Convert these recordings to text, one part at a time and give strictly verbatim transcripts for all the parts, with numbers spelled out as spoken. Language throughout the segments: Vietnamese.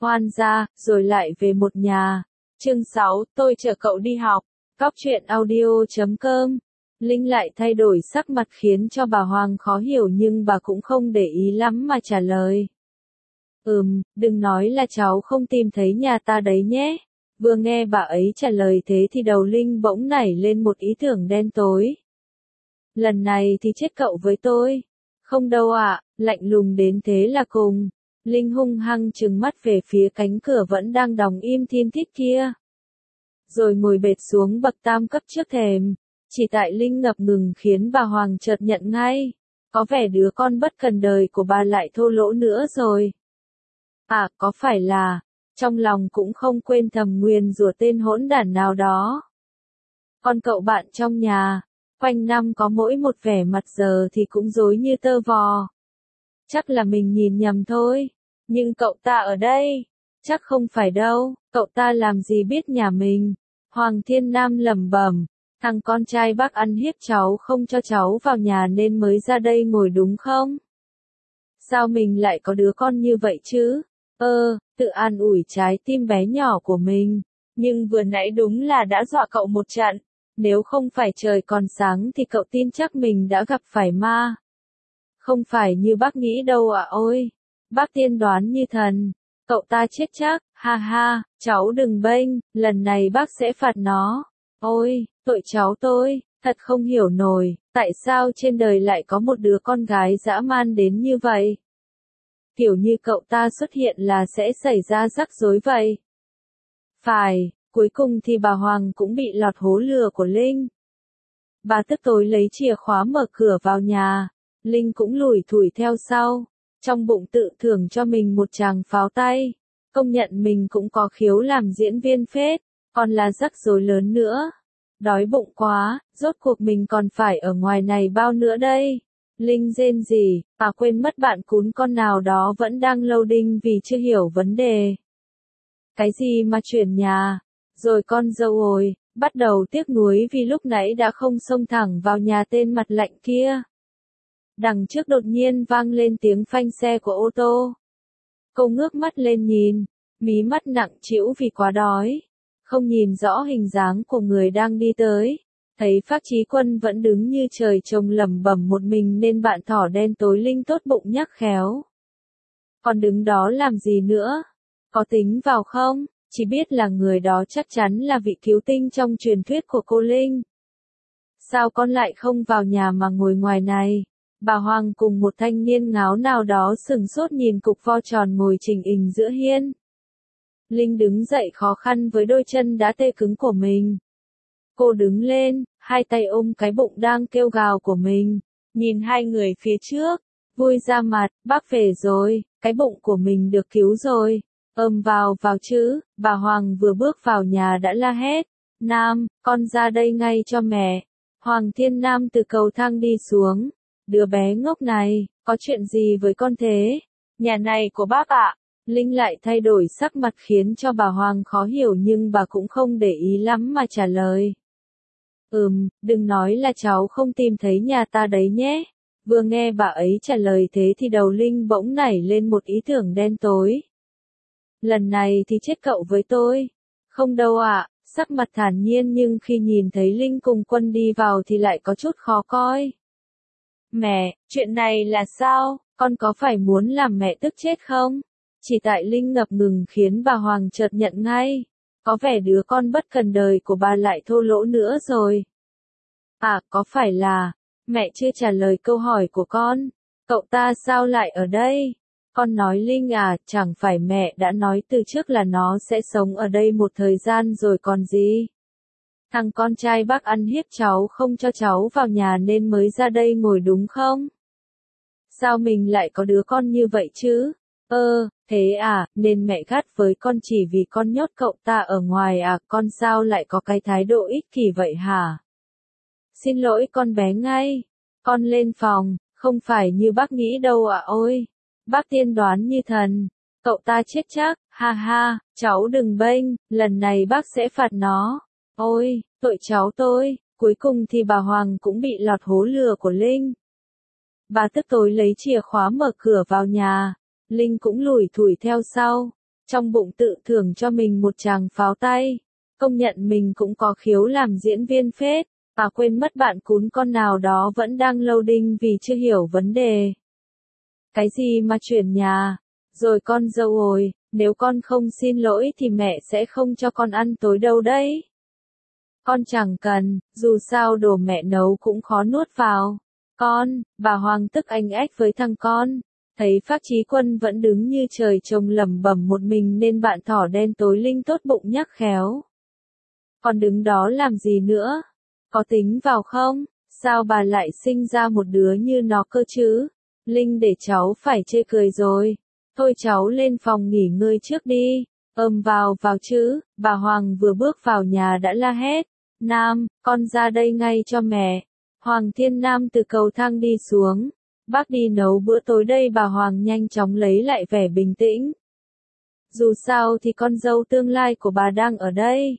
Hoan gia, rồi lại về một nhà. Chương sáu, tôi chở cậu đi học. Cóc truyện audio chấm com. Linh lại thay đổi sắc mặt khiến cho bà Hoàng khó hiểu nhưng bà cũng không để ý lắm mà trả lời. Ừm, đừng nói là cháu không tìm thấy nhà ta đấy nhé. Vừa nghe bà ấy trả lời thế thì đầu Linh bỗng nảy lên một ý tưởng đen tối. Lần này thì chết cậu với tôi. Không đâu ạ, lạnh lùng đến thế là cùng. Linh hung hăng trừng mắt về phía cánh cửa vẫn đang đóng im thiên thít kia. Rồi ngồi bệt xuống bậc tam cấp trước thềm. Chỉ tại Linh ngập ngừng khiến bà Hoàng chợt nhận ngay. Có vẻ đứa con bất cần đời của bà lại thô lỗ nữa rồi. À, có phải là, trong lòng cũng không quên thầm nguyền rủa tên hỗn đản nào đó. Con cậu bạn trong nhà, quanh năm có mỗi một vẻ mặt giờ thì cũng rối như tơ vò. Chắc là mình nhìn nhầm thôi, nhưng cậu ta ở đây, chắc không phải đâu, cậu ta làm gì biết nhà mình. Hoàng Thiên Nam lẩm bẩm, thằng con trai bác ăn hiếp cháu không cho cháu vào nhà nên mới ra đây ngồi đúng không? Sao mình lại có đứa con như vậy chứ? Ơ, tự an ủi trái tim bé nhỏ của mình, nhưng vừa nãy đúng là đã dọa cậu một trận, nếu không phải trời còn sáng thì cậu tin chắc mình đã gặp phải ma. Không phải như bác nghĩ đâu ạ ôi, bác tiên đoán như thần, cậu ta chết chắc, ha ha, cháu đừng bênh, lần này bác sẽ phạt nó. Ôi, tội cháu tôi, thật không hiểu nổi, tại sao trên đời lại có một đứa con gái dã man đến như vậy? Kiểu như cậu ta xuất hiện là sẽ xảy ra rắc rối vậy. Phải, cuối cùng thì bà Hoàng cũng bị lọt hố lừa của Linh. Bà tức tối lấy chìa khóa mở cửa vào nhà, Linh cũng lủi thủi theo sau, trong bụng tự thưởng cho mình một tràng pháo tay, công nhận mình cũng có khiếu làm diễn viên phết, còn là rắc rối lớn nữa. Đói bụng quá, rốt cuộc mình còn phải ở ngoài này bao nữa đây. Linh rên rỉ, à quên mất bạn cún con nào đó vẫn đang loading vì chưa hiểu vấn đề. Cái gì mà chuyển nhà, rồi con dâu ơi, bắt đầu tiếc nuối vì lúc nãy đã không xông thẳng vào nhà tên mặt lạnh kia. Đằng trước đột nhiên vang lên tiếng phanh xe của ô tô. Cô ngước mắt lên nhìn, mí mắt nặng trĩu vì quá đói, không nhìn rõ hình dáng của người đang đi tới. Thấy Phác Chí Quân vẫn đứng như trời trồng lẩm bẩm một mình nên bạn thỏ đen tối Linh tốt bụng nhắc khéo. Còn đứng đó làm gì nữa? Có tính vào không? Chỉ biết là người đó chắc chắn là vị cứu tinh trong truyền thuyết của cô Linh. Sao con lại không vào nhà mà ngồi ngoài này? Bà Hoàng cùng một thanh niên ngáo nào đó sừng sốt nhìn cục vo tròn ngồi chình ình giữa hiên. Linh đứng dậy khó khăn với đôi chân đã tê cứng của mình. Cô đứng lên, hai tay ôm cái bụng đang kêu gào của mình, nhìn hai người phía trước, vui ra mặt, bác về rồi, cái bụng của mình được cứu rồi, ôm vào vào chứ. Bà Hoàng vừa bước vào nhà đã la hét, Nam, con ra đây ngay cho mẹ. Hoàng Thiên Nam từ cầu thang đi xuống, đứa bé ngốc này, có chuyện gì với con thế? Nhà này của bác ạ. Linh lại thay đổi sắc mặt khiến cho bà Hoàng khó hiểu nhưng bà cũng không để ý lắm mà trả lời. Ừm, đừng nói là cháu không tìm thấy nhà ta đấy nhé. Vừa nghe bà ấy trả lời thế thì đầu Linh bỗng nảy lên một ý tưởng đen tối. Lần này thì chết cậu với tôi. Không đâu ạ, sắc mặt thản nhiên nhưng khi nhìn thấy Linh cùng Quân đi vào thì lại có chút khó coi. Mẹ, chuyện này là sao, con có phải muốn làm mẹ tức chết không? Chỉ tại Linh ngập ngừng khiến bà Hoàng chợt nhận ngay. Có vẻ đứa con bất cần đời của bà lại thô lỗ nữa rồi. À, có phải là, mẹ chưa trả lời câu hỏi của con, cậu ta sao lại ở đây? Con nói Linh à, chẳng phải mẹ đã nói từ trước là nó sẽ sống ở đây một thời gian rồi còn gì? Thằng con trai bác ăn hiếp cháu không cho cháu vào nhà nên mới ra đây ngồi đúng không? Sao mình lại có đứa con như vậy chứ? Ơ, thế à, nên mẹ gắt với con chỉ vì con nhốt cậu ta ở ngoài à, con sao lại có cái thái độ ích kỷ vậy hả? Xin lỗi con bé ngay, con lên phòng, không phải như bác nghĩ đâu ạ ôi, bác tiên đoán như thần, cậu ta chết chắc, ha ha, cháu đừng bênh, lần này bác sẽ phạt nó. Ôi, tội cháu tôi, cuối cùng thì bà Hoàng cũng bị lọt hố lừa của Linh. Bà tức tối lấy chìa khóa mở cửa vào nhà. Linh cũng lủi thủi theo sau, trong bụng tự thưởng cho mình một tràng pháo tay. Công nhận mình cũng có khiếu làm diễn viên phết, à quên mất bạn cún con nào đó vẫn đang loading vì chưa hiểu vấn đề. Cái gì mà chuyển nhà? Rồi con dâu ơi, nếu con không xin lỗi thì mẹ sẽ không cho con ăn tối đâu đấy. Con chẳng cần, dù sao đồ mẹ nấu cũng khó nuốt vào. Con, bà Hoàng tức anh ách với thằng con. Thấy Phác Chí Quân vẫn đứng như trời trồng lẩm bẩm một mình nên bạn thỏ đen tối Linh tốt bụng nhắc khéo. Con đứng đó làm gì nữa? Có tính vào không? Sao bà lại sinh ra một đứa như nó cơ chứ? Linh để cháu phải chê cười rồi. Thôi cháu lên phòng nghỉ ngơi trước đi. Ôm vào vào chứ, bà Hoàng vừa bước vào nhà đã la hét. Nam, con ra đây ngay cho mẹ. Hoàng Thiên Nam từ cầu thang đi xuống. Bác đi nấu bữa tối đây, bà Hoàng nhanh chóng lấy lại vẻ bình tĩnh. Dù sao thì con dâu tương lai của bà đang ở đây.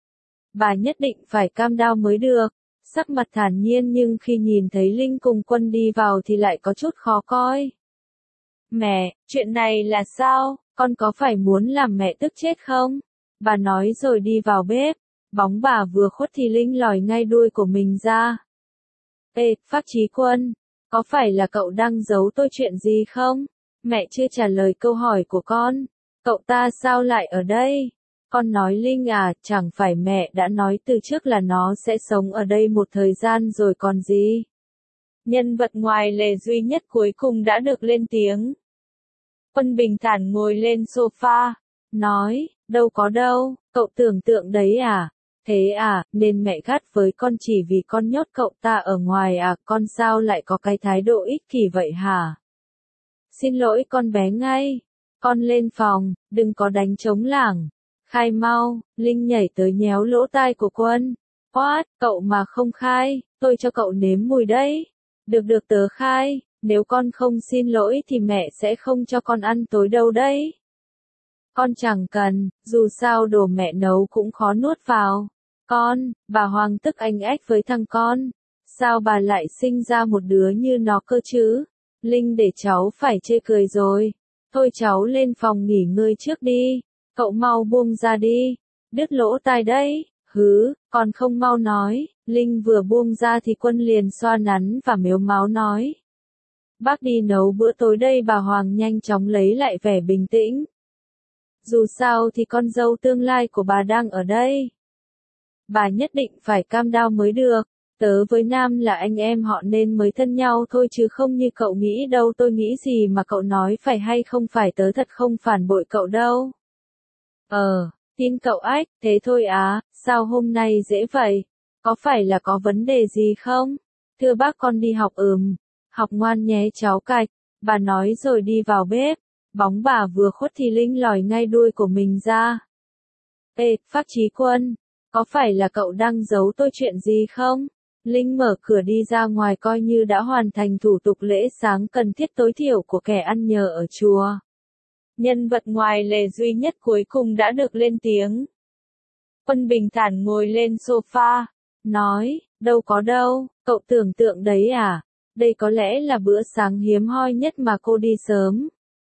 Bà nhất định phải cam đoan mới được. Sắc mặt thản nhiên nhưng khi nhìn thấy Linh cùng Quân đi vào thì lại có chút khó coi. Mẹ, chuyện này là sao? Con có phải muốn làm mẹ tức chết không? Bà nói rồi đi vào bếp. Bóng bà vừa khuất thì Linh lòi ngay đuôi của mình ra. Ê, Phác Chí Quân, có phải là cậu đang giấu tôi chuyện gì không? Mẹ chưa trả lời câu hỏi của con. Cậu ta sao lại ở đây? Con nói Linh à, chẳng phải mẹ đã nói từ trước là nó sẽ sống ở đây một thời gian rồi còn gì? Nhân vật ngoài lề duy nhất cuối cùng đã được lên tiếng. Quân bình thản ngồi lên sofa, nói, đâu có đâu, cậu tưởng tượng đấy à? Thế à, nên mẹ gắt với con chỉ vì con nhốt cậu ta ở ngoài à, con sao lại có cái thái độ ích kỷ vậy hả? Xin lỗi con bé ngay. Con lên phòng, đừng có đánh trống lảng. Khai mau, Linh nhảy tới nhéo lỗ tai của Quân. What, cậu mà không khai, tôi cho cậu nếm mùi đấy. Được được tớ khai, nếu con không xin lỗi thì mẹ sẽ không cho con ăn tối đâu đấy. Con chẳng cần, dù sao đồ mẹ nấu cũng khó nuốt vào. Con, bà Hoàng tức anh ách với thằng con. Sao bà lại sinh ra một đứa như nó cơ chứ? Linh để cháu phải chê cười rồi. Thôi cháu lên phòng nghỉ ngơi trước đi. Cậu mau buông ra đi. Đứt lỗ tai đấy. Hứ, còn không mau nói. Linh vừa buông ra thì Quân liền xoa nắn và mếu máo nói. Bác đi nấu bữa tối đây, bà Hoàng nhanh chóng lấy lại vẻ bình tĩnh. Dù sao thì con dâu tương lai của bà đang ở đây. Bà nhất định phải cam đoan mới được. Tớ với Nam là anh em họ nên mới thân nhau thôi chứ không như cậu nghĩ đâu. Tôi nghĩ gì mà cậu nói phải hay không phải, tớ thật không phản bội cậu đâu. Ờ, tin cậu ách, thế thôi á, sao hôm nay dễ vậy? Có phải là có vấn đề gì không? Thưa bác, con đi học ừm, học ngoan nhé cháu Cạch, bà nói rồi đi vào bếp. Bóng bà vừa khuất thì Linh lòi ngay đuôi của mình ra. Ê, Phác Chí Quân, có phải là cậu đang giấu tôi chuyện gì không? Linh mở cửa đi ra ngoài coi như đã hoàn thành thủ tục lễ sáng cần thiết tối thiểu của kẻ ăn nhờ ở chùa. Nhân vật ngoài lề duy nhất cuối cùng đã được lên tiếng. Quân bình thản ngồi lên sofa, nói, đâu có đâu, cậu tưởng tượng đấy à? Đây có lẽ là bữa sáng hiếm hoi nhất mà cô đi sớm.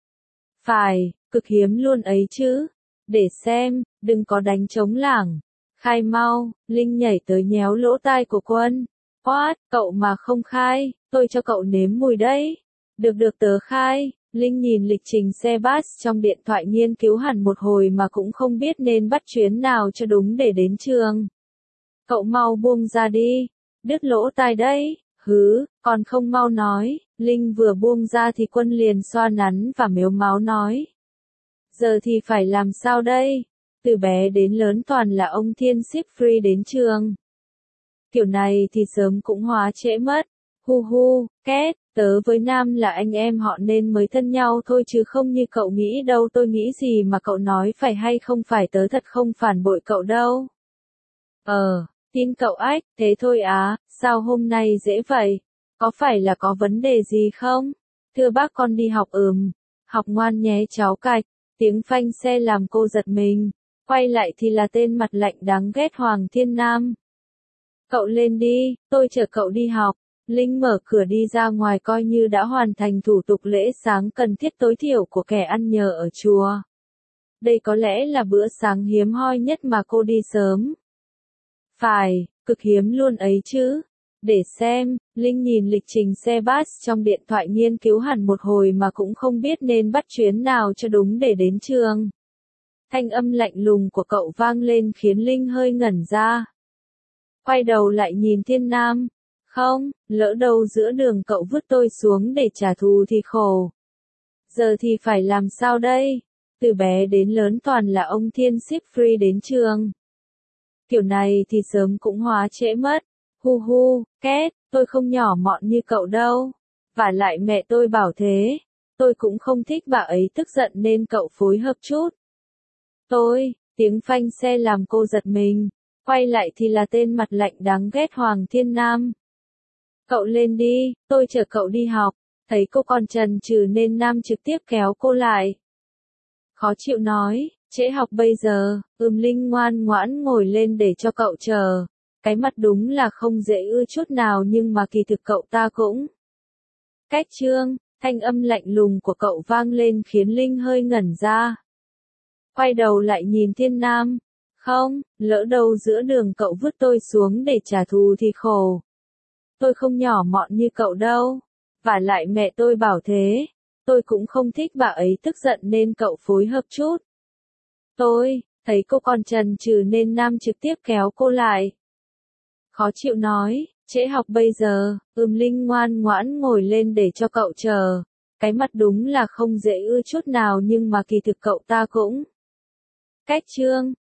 Phải, cực hiếm luôn ấy chứ. Để xem, đừng có đánh trống lảng. Khai mau, Linh nhảy tới nhéo lỗ tai của Quân. What, cậu mà không khai, tôi cho cậu nếm mùi đấy. Được được tớ khai. Linh nhìn lịch trình xe bus trong điện thoại nghiên cứu hẳn một hồi mà cũng không biết nên bắt chuyến nào cho đúng để đến trường. Cậu mau buông ra đi. Đứt lỗ tai đấy. Hứ, còn không mau nói. Linh vừa buông ra thì Quân liền xoa nắn và mếu máo nói. Giờ thì phải làm sao đây? Từ bé đến lớn toàn là ông Thiên ship free đến trường. Kiểu này thì sớm cũng hóa trễ mất. Hu hu, két, tớ với Nam là anh em họ nên mới thân nhau thôi chứ không như cậu nghĩ đâu. Tôi nghĩ gì mà cậu nói phải hay không phải, tớ thật không phản bội cậu đâu. Ờ, tin cậu ách, thế thôi á, sao hôm nay dễ vậy? Có phải là có vấn đề gì không? Thưa bác, con đi học ừm, học ngoan nhé cháu Cạch. Tiếng phanh xe làm cô giật mình. Quay lại thì là tên mặt lạnh đáng ghét Hoàng Thiên Nam. Cậu lên đi, tôi chở cậu đi học. Linh mở cửa đi ra ngoài coi như đã hoàn thành thủ tục lễ sáng cần thiết tối thiểu của kẻ ăn nhờ ở chùa. Đây có lẽ là bữa sáng hiếm hoi nhất mà cô đi sớm. Phải, cực hiếm luôn ấy chứ. Để xem, Linh nhìn lịch trình xe bus trong điện thoại nghiên cứu hẳn một hồi mà cũng không biết nên bắt chuyến nào cho đúng để đến trường. Thanh âm lạnh lùng của cậu vang lên khiến Linh hơi ngẩn ra. Quay đầu lại nhìn Thiên Nam. Không, lỡ đâu giữa đường cậu vứt tôi xuống để trả thù thì khổ. Giờ thì phải làm sao đây? Từ bé đến lớn toàn là ông Thiên ship free đến trường. Kiểu này thì sớm cũng hóa trễ mất. Hu hu, két, tôi không nhỏ mọn như cậu đâu. Vả lại mẹ tôi bảo thế. Tôi cũng không thích bà ấy tức giận nên cậu phối hợp chút. Tôi, tiếng phanh xe làm cô giật mình. Quay lại thì là tên mặt lạnh đáng ghét Hoàng Thiên Nam. Cậu lên đi, tôi chở cậu đi học. Thấy cô còn chần chừ nên Nam trực tiếp kéo cô lại. Khó chịu nói, trễ học bây giờ, ừm Linh ngoan ngoãn ngồi lên để cho cậu chờ. Cái mặt đúng là không dễ ưa chút nào nhưng mà kỳ thực cậu ta cũng. Cách Trương, thanh âm lạnh lùng của cậu vang lên khiến Linh hơi ngẩn ra. Quay đầu lại nhìn Thiên Nam. Không, lỡ đâu giữa đường cậu vứt tôi xuống để trả thù thì khổ. Tôi không nhỏ mọn như cậu đâu. Vả lại mẹ tôi bảo thế. Tôi cũng không thích bà ấy tức giận nên cậu phối hợp chút. Tôi, thấy cô còn chần chừ nên Nam trực tiếp kéo cô lại. Khó chịu nói, trễ học bây giờ, ừm Linh ngoan ngoãn ngồi lên để cho cậu chờ. Cái mặt đúng là không dễ ưa chút nào nhưng mà kỳ thực cậu ta cũng. Cách Trương,